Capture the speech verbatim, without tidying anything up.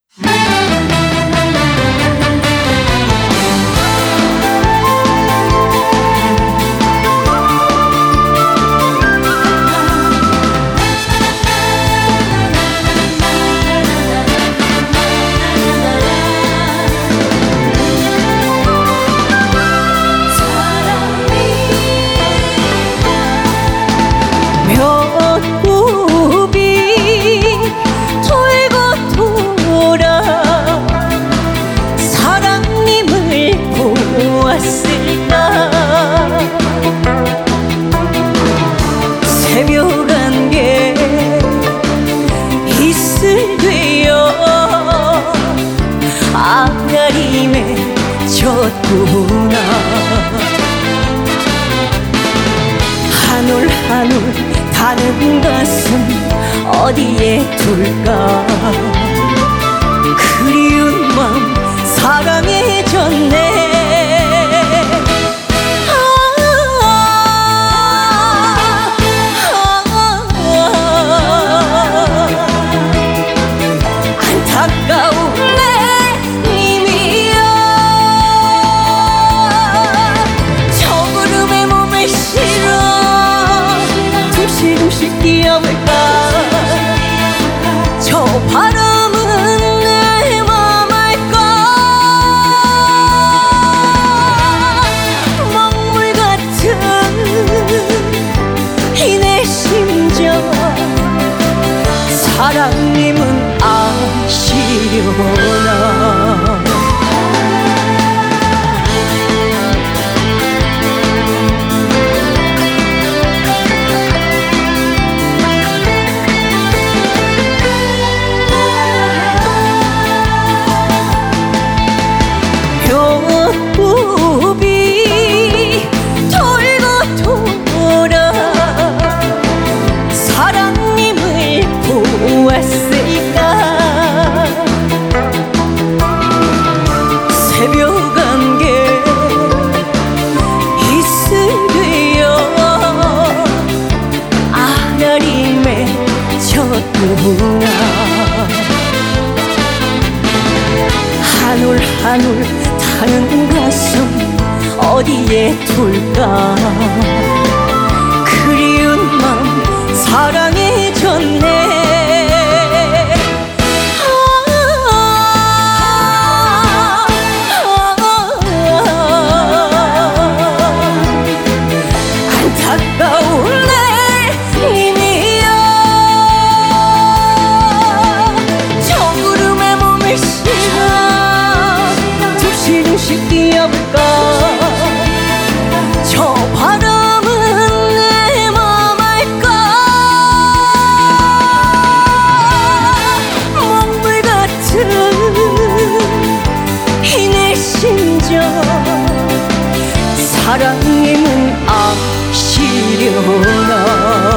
새벽 안개 이슬 되어 아가림에 젖구나. 한올 한올 타는 가슴 어디에 둘까. 그리운 마음 사랑해졌네. 안타까운 내 님이여, 저 구름에 몸을 실어 둥실둥실 뛰어볼까. 저 바람은 내 맘 알까. 먹물 같은 이 내 심정 사랑님은 아시려나. 벼구비 돌고 돌아 사랑님을 보았을까. 새벽 안개 이슬 되어 아라림에 젖구나. 한올 한올 타는 가슴 어디에 둘까. 그리운 마음 사랑해졌네. 안타까운 내 님이여, 저 구름에 몸을 실어 둥실둥실 뛰어볼까. 저 바람은 내 맘 알까. 먹물 같은 이 내 심정 사랑님은 아시려나.